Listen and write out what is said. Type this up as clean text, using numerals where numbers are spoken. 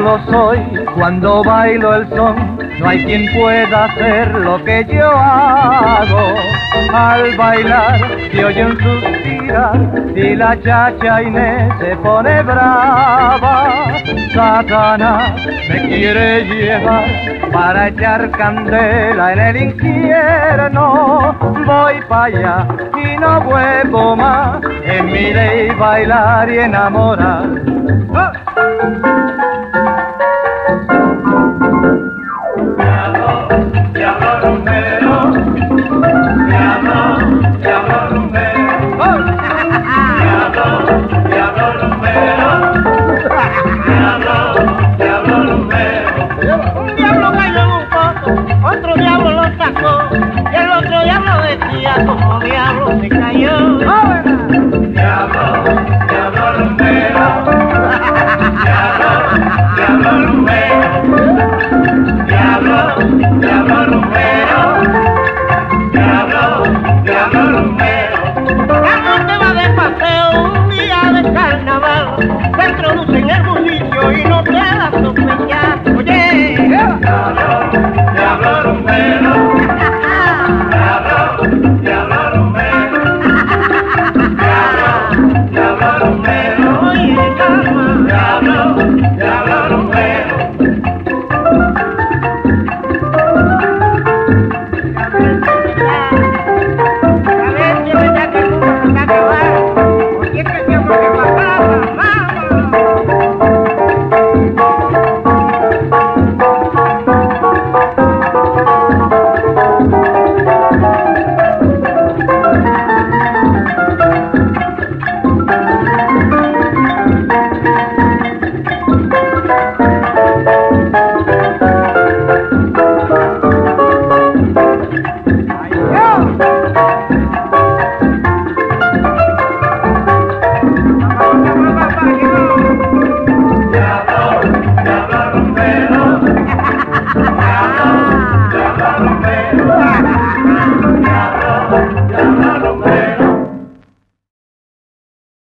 diablo soy cuando bailo el son, no hay quien pueda hacer lo que yo hago. Al bailar se oyen suspirar y la chacha Inés se pone brava. Satanás me quiere llevar para echar candela en el infierno. Voy para allá y no vuelvo más, en mi ley bailar y enamorar. ¡Ah! Diablo rumbero, diablo rumbero, diablo rumbero, diablo rumbero. Un diablo cayó en un pozo, otro diablo lo sacó, y el otro diablo decía, como diablo se cayó.